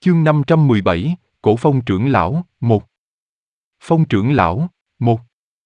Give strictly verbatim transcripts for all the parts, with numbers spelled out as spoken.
Chương năm trăm mười bảy, Cổ Phong trưởng lão, một. Phong trưởng lão, một.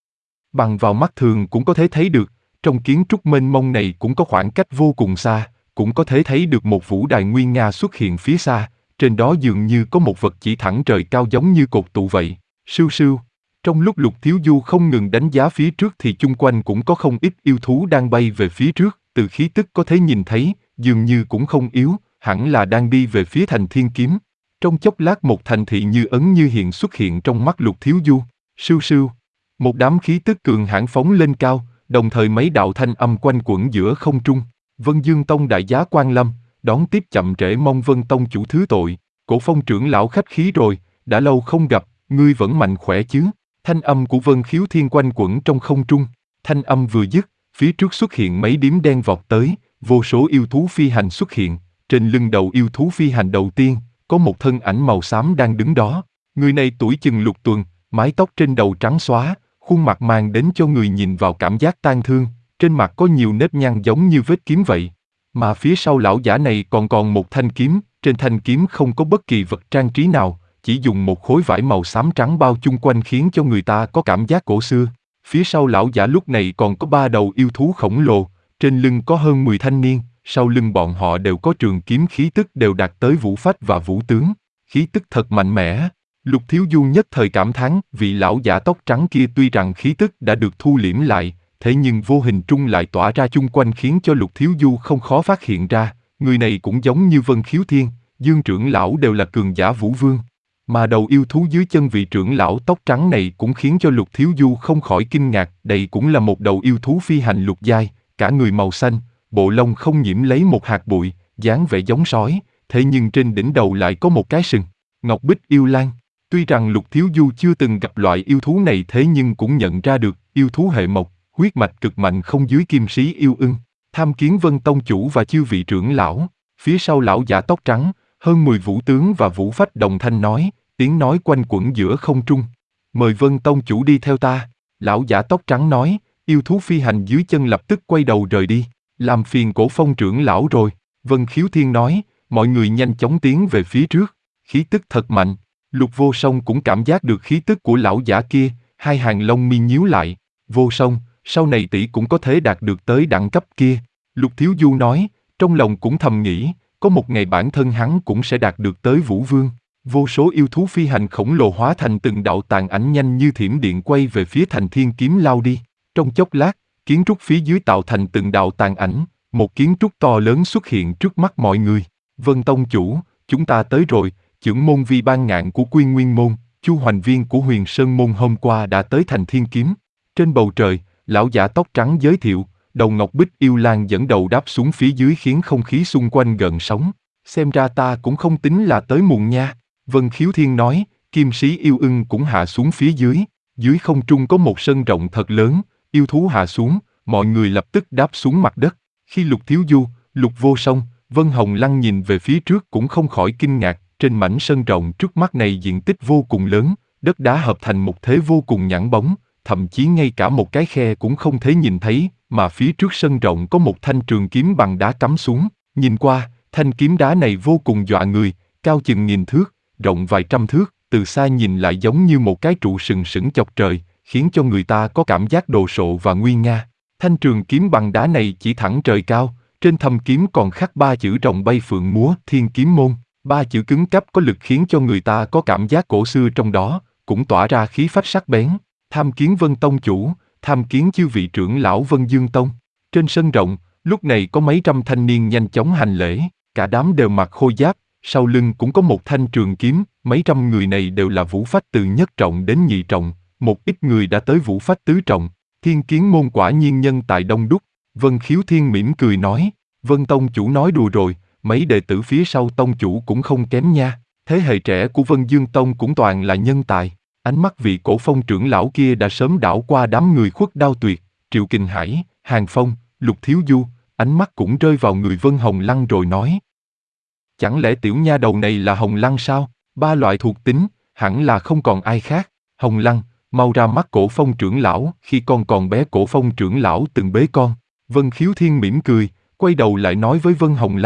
Bằng vào mắt thường cũng có thể thấy được, trong kiến trúc mênh mông này cũng có khoảng cách vô cùng xa, cũng có thể thấy được một vũ đài nguy nga xuất hiện phía xa, trên đó dường như có một vật chỉ thẳng trời cao giống như cột trụ vậy. Sưu sưu. Trong lúc Lục Thiếu Du không ngừng đánh giá phía trước thì chung quanh cũng có không ít yêu thú đang bay về phía trước, từ khí tức có thể nhìn thấy, dường như cũng không yếu, hẳn là đang đi về phía thành Thiên Kiếm. Trong chốc lát một thành thị như ấn như hiện xuất hiện trong mắt Lục Thiếu Du. Sưu sưu. Một đám khí tức cường hãn phóng lên cao, đồng thời mấy đạo thanh âm quanh quẩn giữa không trung. Vân Dương Tông đại giá Quan Lâm, đón tiếp chậm trễ mong Vân Tông chủ thứ tội. Cổ Phong trưởng lão khách khí rồi, đã lâu không gặp, ngươi vẫn mạnh khỏe chứ? Thanh âm của Vân Khiếu Thiên quanh quẩn trong không trung. Thanh âm vừa dứt, phía trước xuất hiện mấy điếm đen vọt tới, vô số yêu thú phi hành xuất hiện. Trên lưng đầu yêu thú phi hành đầu tiên, có một thân ảnh màu xám đang đứng đó. Người này tuổi chừng lục tuần, mái tóc trên đầu trắng xóa, khuôn mặt mang đến cho người nhìn vào cảm giác tang thương, trên mặt có nhiều nếp nhăn giống như vết kiếm vậy. Mà phía sau lão giả này còn còn một thanh kiếm, trên thanh kiếm không có bất kỳ vật trang trí nào, chỉ dùng một khối vải màu xám trắng bao chung quanh khiến cho người ta có cảm giác cổ xưa. Phía sau lão giả lúc này còn có ba đầu yêu thú khổng lồ, trên lưng có hơn mười thanh niên, sau lưng bọn họ đều có trường kiếm, khí tức đều đạt tới vũ phách và vũ tướng, khí tức thật mạnh mẽ. Lục Thiếu Du nhất thời cảm thán, vị lão giả tóc trắng kia tuy rằng khí tức đã được thu liễm lại, thế nhưng vô hình trung lại tỏa ra chung quanh khiến cho Lục Thiếu Du không khó phát hiện ra, người này cũng giống như Vân Khiếu Thiên, Dương trưởng lão đều là cường giả vũ vương. Mà đầu yêu thú dưới chân vị trưởng lão tóc trắng này cũng khiến cho Lục Thiếu Du không khỏi kinh ngạc, đây cũng là một đầu yêu thú phi hành lục giai, cả người màu xanh, bộ lông không nhiễm lấy một hạt bụi, dáng vẻ giống sói, thế nhưng trên đỉnh đầu lại có một cái sừng. Ngọc Bích Yêu Lan. Tuy rằng Lục Thiếu Du chưa từng gặp loại yêu thú này thế nhưng cũng nhận ra được, yêu thú hệ mộc, huyết mạch cực mạnh không dưới kim sĩ yêu ưng. Tham kiến Vân Tông chủ và chư vị trưởng lão. Phía sau lão giả tóc trắng, hơn mười vũ tướng và vũ phách đồng thanh nói, tiếng nói quanh quẩn giữa không trung. Mời Vân Tông chủ đi theo ta. Lão giả tóc trắng nói, yêu thú phi hành dưới chân lập tức quay đầu rời đi. Làm phiền Cổ Phong trưởng lão rồi. Vân Khiếu Thiên nói, mọi người nhanh chóng tiến về phía trước. Khí tức thật mạnh. Lục Vô Song cũng cảm giác được khí tức của lão giả kia, hai hàng lông mi nhíu lại. Vô Song, sau này tỷ cũng có thể đạt được tới đẳng cấp kia. Lục Thiếu Du nói, trong lòng cũng thầm nghĩ, có một ngày bản thân hắn cũng sẽ đạt được tới Vũ Vương. Vô số yêu thú phi hành khổng lồ hóa thành từng đạo tàn ảnh nhanh như thiểm điện quay về phía thành Thiên Kiếm lao đi. Trong chốc lát, kiến trúc phía dưới tạo thành từng đạo tàn ảnh, một kiến trúc to lớn xuất hiện trước mắt mọi người. Vân Tông chủ, chúng ta tới rồi. Chưởng môn Vi Ban Ngạn của Quy Nguyên môn, Chu Hoành Viên của Huyền Sơn môn hôm qua đã tới thành Thiên Kiếm. Trên bầu trời, lão giả tóc trắng giới thiệu, đầu Ngọc Bích Yêu Lan dẫn đầu đáp xuống phía dưới khiến không khí xung quanh gợn sóng. Xem ra ta cũng không tính là tới muộn nha. Vân Khiếu Thiên nói, kim sĩ yêu ưng cũng hạ xuống phía dưới. Dưới không trung có một sân rộng thật lớn, yêu thú hạ xuống, mọi người lập tức đáp xuống mặt đất. Khi Lục Thiếu Du, Lục Vô Song, Vân Hồng Lăng nhìn về phía trước cũng không khỏi kinh ngạc. Trên mảnh sân rộng trước mắt này diện tích vô cùng lớn, đất đá hợp thành một thế vô cùng nhẵn bóng, thậm chí ngay cả một cái khe cũng không thể nhìn thấy, mà phía trước sân rộng có một thanh trường kiếm bằng đá cắm xuống. Nhìn qua, thanh kiếm đá này vô cùng dọa người, cao chừng nghìn thước, rộng vài trăm thước, từ xa nhìn lại giống như một cái trụ sừng sững chọc trời, khiến cho người ta có cảm giác đồ sộ và nguy nga. Thanh trường kiếm bằng đá này chỉ thẳng trời cao, trên thâm kiếm còn khắc ba chữ rồng bay phượng múa, Thiên Kiếm môn. Ba chữ cứng cáp có lực khiến cho người ta có cảm giác cổ xưa trong đó, cũng tỏa ra khí phách sắc bén. Tham kiến Vân Tông chủ, tham kiến chư vị trưởng lão Vân Dương Tông. Trên sân rộng, lúc này có mấy trăm thanh niên nhanh chóng hành lễ, cả đám đều mặc khôi giáp, sau lưng cũng có một thanh trường kiếm, mấy trăm người này đều là vũ phách từ nhất trọng đến nhị trọng, một ít người đã tới vũ phách tứ trọng. Thiên Kiếm môn quả nhiên nhân tài đông đúc. Vân Khiếu Thiên mỉm cười nói, Vân Tông chủ nói đùa rồi. Mấy đệ tử phía sau tông chủ cũng không kém nha, thế hệ trẻ của Vân Dương Tông cũng toàn là nhân tài. Ánh mắt vị Cổ Phong trưởng lão kia đã sớm đảo qua đám người Khuất Đao Tuyệt, Triệu Kình Hải, Hàng Phong, Lục Thiếu Du, ánh mắt cũng rơi vào người Vân Hồng Lăng rồi nói. Chẳng lẽ tiểu nha đầu này là Hồng Lăng sao? Ba loại thuộc tính, hẳn là không còn ai khác. Hồng Lăng, mau ra mắt Cổ Phong trưởng lão, khi con còn bé Cổ Phong trưởng lão từng bế con. Vân Khiếu Thiên mỉm cười, quay đầu lại nói với Vân Hồng Lăng.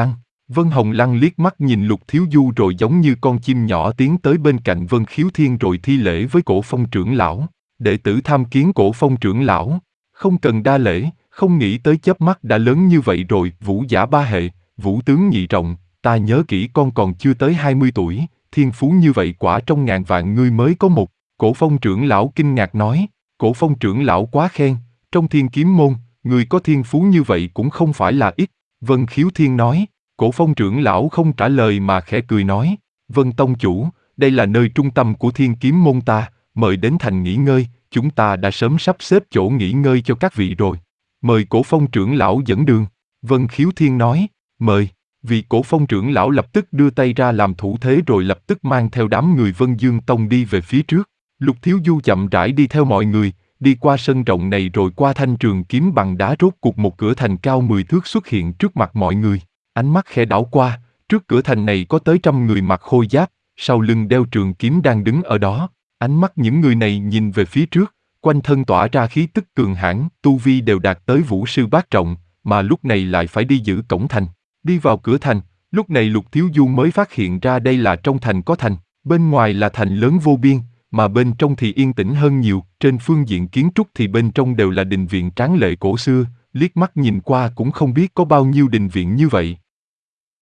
Vân Hồng Lăng liếc mắt nhìn Lục Thiếu Du rồi giống như con chim nhỏ tiến tới bên cạnh Vân Khiếu Thiên rồi thi lễ với Cổ Phong trưởng lão. Đệ tử tham kiến Cổ Phong trưởng lão. Không cần đa lễ, không nghĩ tới chớp mắt đã lớn như vậy rồi. Vũ giả ba hệ, Vũ tướng nhị trọng, ta nhớ kỹ con còn chưa tới hai mươi tuổi, thiên phú như vậy quả trong ngàn vạn ngươi mới có một. Cổ Phong trưởng lão kinh ngạc nói. Cổ Phong trưởng lão quá khen, trong Thiên Kiếm môn, người có thiên phú như vậy cũng không phải là ít. Vân Khiếu Thiên nói. Cổ Phong trưởng lão không trả lời mà khẽ cười nói. Vân tông chủ, đây là nơi trung tâm của Thiên Kiếm môn ta, mời đến thành nghỉ ngơi, chúng ta đã sớm sắp xếp chỗ nghỉ ngơi cho các vị rồi. Mời Cổ Phong trưởng lão dẫn đường. Vân Khiếu Thiên nói. Mời. Vị Cổ Phong trưởng lão lập tức đưa tay ra làm thủ thế rồi lập tức mang theo đám người Vân Dương Tông đi về phía trước. Lục Thiếu Du chậm rãi đi theo mọi người, đi qua sân rộng này rồi qua thanh trường kiếm bằng đá, rốt cuộc một cửa thành cao mười thước xuất hiện trước mặt mọi người. Ánh mắt khẽ đảo qua, trước cửa thành này có tới trăm người mặc khôi giáp, sau lưng đeo trường kiếm đang đứng ở đó. Ánh mắt những người này nhìn về phía trước, quanh thân tỏa ra khí tức cường hãn, tu vi đều đạt tới vũ sư bát trọng, mà lúc này lại phải đi giữ cổng thành. Đi vào cửa thành, lúc này Lục Thiếu Du mới phát hiện ra đây là trong thành có thành, bên ngoài là thành lớn vô biên, mà bên trong thì yên tĩnh hơn nhiều. Trên phương diện kiến trúc thì bên trong đều là đình viện tráng lệ cổ xưa, liếc mắt nhìn qua cũng không biết có bao nhiêu đình viện như vậy.